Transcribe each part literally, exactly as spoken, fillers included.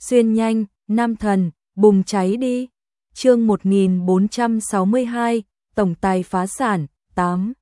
xuyên nhanh, nam thần, bùng cháy đi. Chương một nghìn bốn trăm sáu mươi hai, tổng tài phá sản, tám.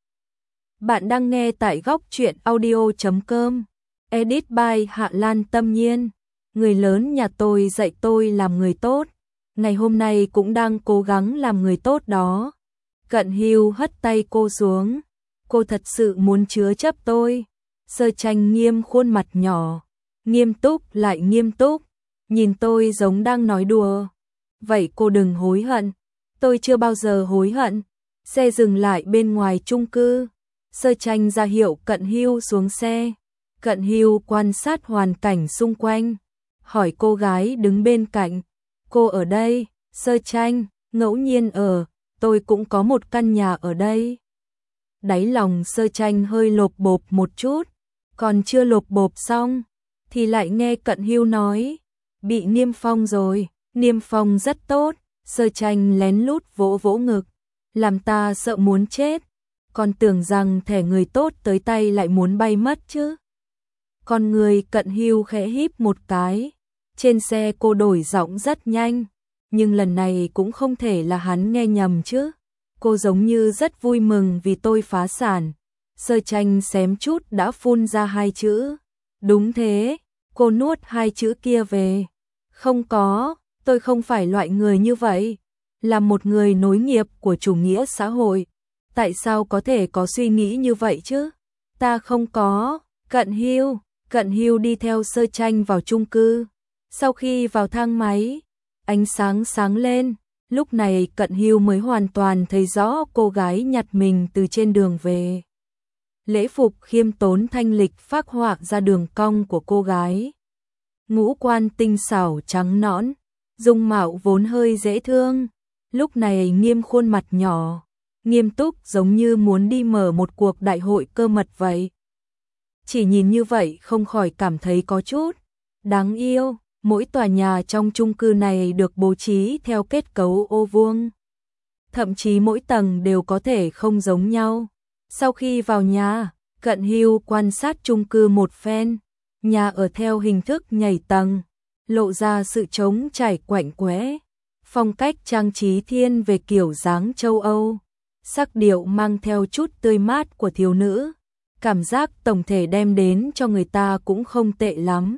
Bạn đang nghe tại góc truyện audio chấm com. Edit by Hạ Lan Tâm Nhiên. Người lớn nhà tôi dạy tôi làm người tốt, ngày hôm nay cũng đang cố gắng làm người tốt đó. Cận Hưu hất tay cô xuống. Cô thật sự muốn chứa chấp tôi. Sơ Tranh nghiêm khuôn mặt nhỏ, nghiêm túc lại nghiêm túc, nhìn tôi giống đang nói đùa. Vậy cô đừng hối hận. Tôi chưa bao giờ hối hận. Xe dừng lại bên ngoài chung cư. Sơ Tranh ra hiệu Cận Hưu xuống xe. Cận Hưu quan sát hoàn cảnh xung quanh, hỏi cô gái đứng bên cạnh. Cô ở đây? Sơ Tranh, ngẫu nhiên ở, tôi cũng có một căn nhà ở đây. Đáy lòng Sơ Tranh hơi lộp bộp một chút, còn chưa lộp bộp xong, thì lại nghe Cận Hưu nói, bị niêm phong rồi. Niêm phong rất tốt. Sơ Tranh lén lút vỗ vỗ ngực, làm ta sợ muốn chết, còn tưởng rằng thẻ người tốt tới tay lại muốn bay mất chứ. Con người Cận Hưu khẽ híp một cái. Trên xe cô đổi giọng rất nhanh, nhưng lần này cũng không thể là hắn nghe nhầm chứ. Cô giống như rất vui mừng vì tôi phá sản. Sơ Tranh xém chút đã phun ra hai chữ. Đúng thế. Cô nuốt hai chữ kia về. Không có, tôi không phải loại người như vậy. Là một người nối nghiệp của chủ nghĩa xã hội, tại sao có thể có suy nghĩ như vậy chứ? Ta không có. Cận Hưu, Cận Hưu đi theo Sơ Tranh vào chung cư. Sau khi vào thang máy, ánh sáng sáng lên, lúc này Cận Hưu mới hoàn toàn thấy rõ cô gái nhặt mình từ trên đường về. Lễ phục khiêm tốn thanh lịch phác họa ra đường cong của cô gái. Ngũ quan tinh xảo trắng nõn, dung mạo vốn hơi dễ thương, lúc này nghiêm khuôn mặt nhỏ, nghiêm túc giống như muốn đi mở một cuộc đại hội cơ mật vậy. Chỉ nhìn như vậy không khỏi cảm thấy có chút đáng yêu. Mỗi tòa nhà trong chung cư này được bố trí theo kết cấu ô vuông, thậm chí mỗi tầng đều có thể không giống nhau. Sau khi vào nhà, Cận Hưu quan sát chung cư một phen. Nhà ở theo hình thức nhảy tầng, lộ ra sự trống trải quạnh quẽ. Phong cách trang trí thiên về kiểu dáng châu Âu, sắc điệu mang theo chút tươi mát của thiếu nữ. Cảm giác tổng thể đem đến cho người ta cũng không tệ lắm.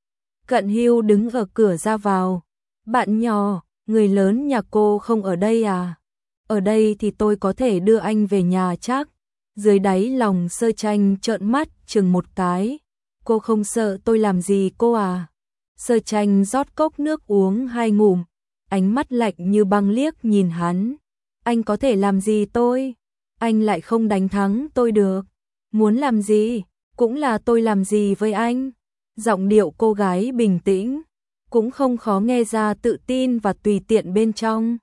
Cận Hưu đứng ở cửa ra vào. Bạn nhỏ, người lớn nhà cô không ở đây à? Ở đây thì tôi có thể đưa anh về nhà chắc. Dưới đáy lòng Sơ Tranh trợn mắt chừng một cái. Cô không sợ tôi làm gì cô à? Sơ Tranh rót cốc nước uống hai ngụm, ánh mắt lạnh như băng liếc nhìn hắn. Anh có thể làm gì tôi? Anh lại không đánh thắng tôi được. Muốn làm gì, cũng là tôi làm gì với anh. Giọng điệu cô gái bình tĩnh, cũng không khó nghe ra tự tin và tùy tiện bên trong.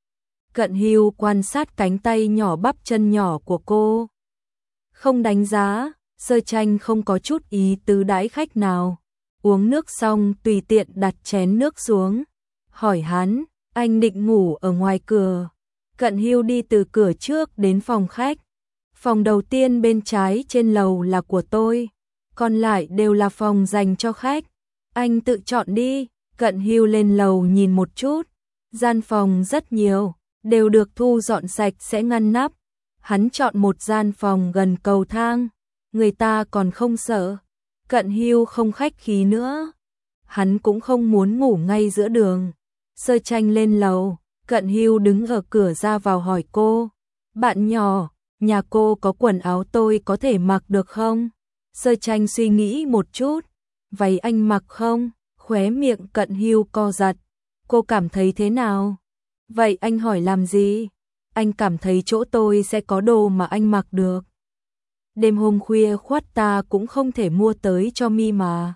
Cận Hưu quan sát cánh tay nhỏ bắp chân nhỏ của cô. Không đánh giá. Sơ Tranh không có chút ý tứ đãi khách nào. Uống nước xong tùy tiện đặt chén nước xuống. Hỏi hắn, anh định ngủ ở ngoài cửa? Cận Hưu đi từ cửa trước đến phòng khách. Phòng đầu tiên bên trái trên lầu là của tôi, còn lại đều là phòng dành cho khách. Anh tự chọn đi. Cận Hưu lên lầu nhìn một chút. Gian phòng rất nhiều, đều được thu dọn sạch sẽ ngăn nắp. Hắn chọn một gian phòng gần cầu thang. Người ta còn không sợ. Cận Hưu không khách khí nữa. Hắn cũng không muốn ngủ ngay giữa đường. Sơ Tranh lên lầu. Cận Hưu đứng ở cửa ra vào hỏi cô. Bạn nhỏ, nhà cô có quần áo tôi có thể mặc được không? Sơ Tranh suy nghĩ một chút. Váy anh mặc không? Khóe miệng Cận Hưu co giật. Cô cảm thấy thế nào? Vậy anh hỏi làm gì? Anh cảm thấy chỗ tôi sẽ có đồ mà anh mặc được. Đêm hôm khuya khoắt ta cũng không thể mua tới cho mi mà.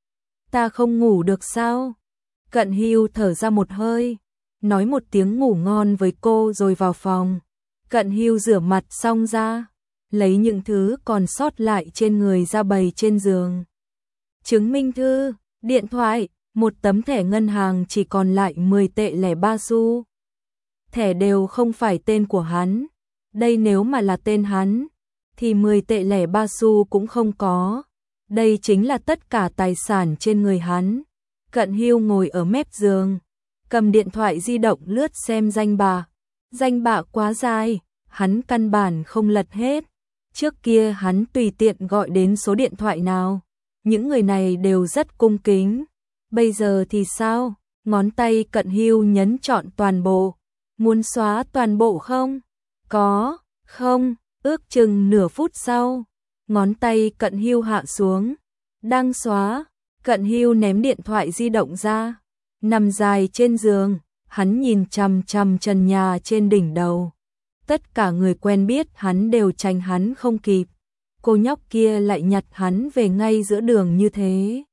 Ta không ngủ được sao? Cận Hưu thở ra một hơi, nói một tiếng ngủ ngon với cô rồi vào phòng. Cận Hưu rửa mặt xong ra, lấy những thứ còn sót lại trên người ra bày trên giường. Chứng minh thư, điện thoại, một tấm thẻ ngân hàng chỉ còn lại mười tệ lẻ ba xu. Thẻ đều không phải tên của hắn. Đây nếu mà là tên hắn, thì mười tệ lẻ ba xu cũng không có. Đây chính là tất cả tài sản trên người hắn. Cận Hưu ngồi ở mép giường, cầm điện thoại di động lướt xem danh bạ. Danh bạ quá dài, hắn căn bản không lật hết. Trước kia hắn tùy tiện gọi đến số điện thoại nào, những người này đều rất cung kính. Bây giờ thì sao? Ngón tay Cận Hưu nhấn chọn toàn bộ. Muốn xóa toàn bộ không? Có, không, ước chừng nửa phút sau. Ngón tay Cận Hưu hạ xuống. Đang xóa. Cận Hưu ném điện thoại di động ra. Nằm dài trên giường, hắn nhìn chằm chằm trần nhà trên đỉnh đầu. Tất cả người quen biết hắn đều tránh hắn không kịp. Cô nhóc kia lại nhặt hắn về ngay giữa đường như thế.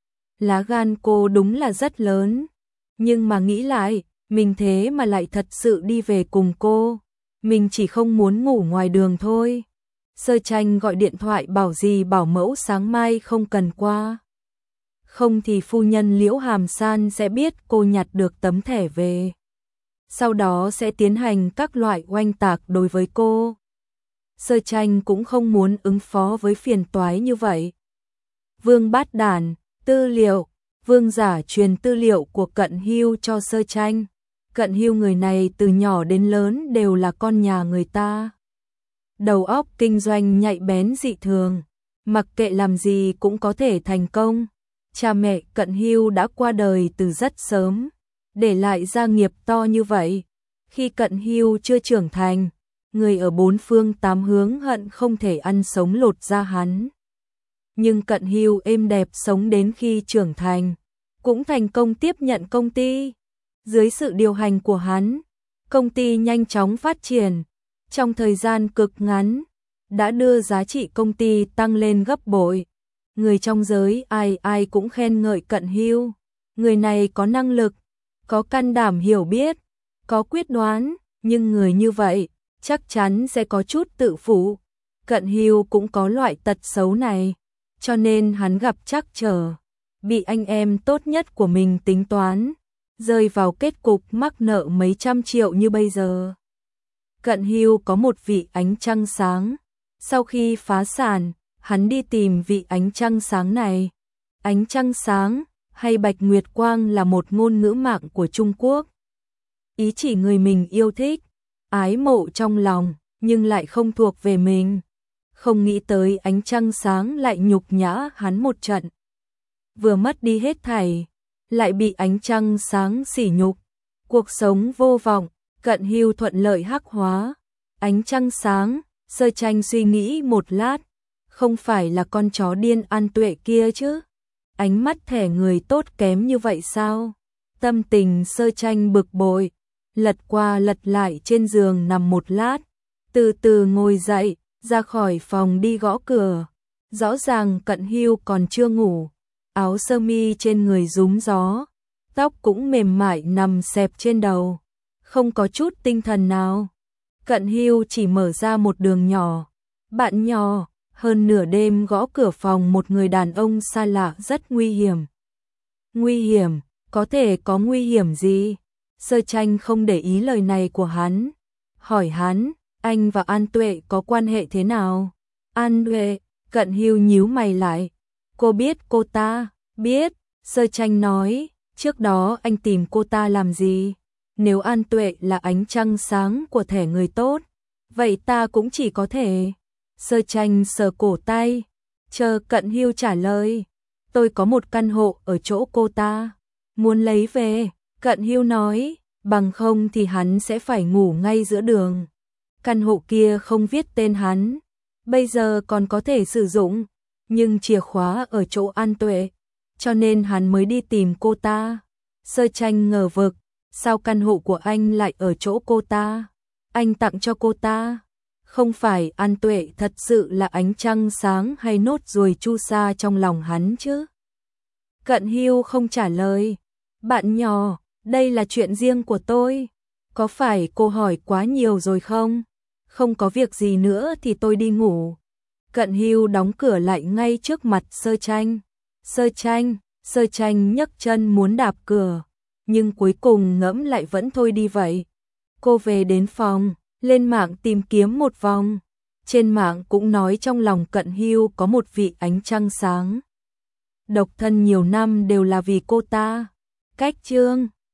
Lá gan cô đúng là rất lớn. Nhưng mà nghĩ lại, mình thế mà lại thật sự đi về cùng cô. Mình chỉ không muốn ngủ ngoài đường thôi. Sơ Tranh gọi điện thoại bảo gì bảo mẫu sáng mai không cần qua. Không thì phu nhân Liễu Hàm San sẽ biết cô nhặt được tấm thẻ về. Sau đó sẽ tiến hành các loại oanh tạc đối với cô. Sơ Tranh cũng không muốn ứng phó với phiền toái như vậy. Vương Bát Đản, tư liệu. Vương giả truyền tư liệu của Cận Hưu cho Sơ Tranh. Cận Hưu người này từ nhỏ đến lớn đều là con nhà người ta. Đầu óc kinh doanh nhạy bén dị thường, mặc kệ làm gì cũng có thể thành công. Cha mẹ Cận Hưu đã qua đời từ rất sớm, để lại gia nghiệp to như vậy. Khi Cận Hưu chưa trưởng thành, người ở bốn phương tám hướng hận không thể ăn sống lột da hắn. Nhưng Cận Hưu êm đẹp sống đến khi trưởng thành, cũng thành công tiếp nhận công ty. Dưới sự điều hành của hắn, công ty nhanh chóng phát triển. Trong thời gian cực ngắn, đã đưa giá trị công ty tăng lên gấp bội. Người trong giới ai ai cũng khen ngợi Cận Hưu. Người này có năng lực, có can đảm hiểu biết, có quyết đoán, nhưng người như vậy chắc chắn sẽ có chút tự phụ. Cận Hưu cũng có loại tật xấu này, cho nên hắn gặp trắc trở, bị anh em tốt nhất của mình tính toán, rơi vào kết cục mắc nợ mấy trăm triệu như bây giờ. Cận Hưu có một vị ánh trăng sáng, sau khi phá sản, hắn đi tìm vị ánh trăng sáng này. Ánh trăng sáng hay bạch nguyệt quang là một ngôn ngữ mạng của Trung Quốc. Ý chỉ người mình yêu thích, ái mộ trong lòng, nhưng lại không thuộc về mình. Không nghĩ tới ánh trăng sáng lại nhục nhã hắn một trận. Vừa mất đi hết thảy, lại bị ánh trăng sáng sỉ nhục. Cuộc sống vô vọng, Cận Hưu thuận lợi hắc hóa. Ánh trăng sáng, Sơ Tranh suy nghĩ một lát, không phải là con chó điên An Tuệ kia chứ? Ánh mắt thẻ người tốt kém như vậy sao? Tâm tình Sơ Tranh bực bội, lật qua lật lại trên giường nằm một lát, từ từ ngồi dậy, ra khỏi phòng đi gõ cửa. Rõ ràng Cận Hưu còn chưa ngủ, áo sơ mi trên người rúm gió, tóc cũng mềm mại nằm xẹp trên đầu, không có chút tinh thần nào. Cận Hưu chỉ mở ra một đường nhỏ, bạn nhỏ, hơn nửa đêm gõ cửa phòng một người đàn ông xa lạ rất nguy hiểm. Nguy hiểm, có thể có nguy hiểm gì? Sơ Tranh không để ý lời này của hắn, hỏi hắn, anh và An Tuệ có quan hệ thế nào? An Tuệ, Cận Hưu nhíu mày lại, cô biết cô ta? Biết, Sơ Tranh nói, trước đó anh tìm cô ta làm gì? Nếu An Tuệ là ánh trăng sáng của thẻ người tốt, vậy ta cũng chỉ có thể. Sơ Tranh sờ cổ tay, chờ Cận Hưu trả lời. Tôi có một căn hộ ở chỗ cô ta, muốn lấy về. Cận Hưu nói, bằng không thì hắn sẽ phải ngủ ngay giữa đường. Căn hộ kia không viết tên hắn, bây giờ còn có thể sử dụng, nhưng chìa khóa ở chỗ An Tuệ, cho nên hắn mới đi tìm cô ta. Sơ Tranh ngờ vực, sao căn hộ của anh lại ở chỗ cô ta? Anh tặng cho cô ta. Không phải An Tuệ thật sự là ánh trăng sáng hay nốt ruồi chu sa trong lòng hắn chứ? Cận Hưu không trả lời. Bạn nhỏ, đây là chuyện riêng của tôi. Có phải cô hỏi quá nhiều rồi không? Không có việc gì nữa thì tôi đi ngủ. Cận Hưu đóng cửa lại ngay trước mặt Sơ Tranh. Sơ Tranh, Sơ Tranh nhấc chân muốn đạp cửa, nhưng cuối cùng ngẫm lại vẫn thôi đi vậy. Cô về đến phòng, lên mạng tìm kiếm một vòng. Trên mạng cũng nói trong lòng Cận Hưu có một vị ánh trăng sáng. độc thân nhiều năm đều là vì cô ta. Cách chương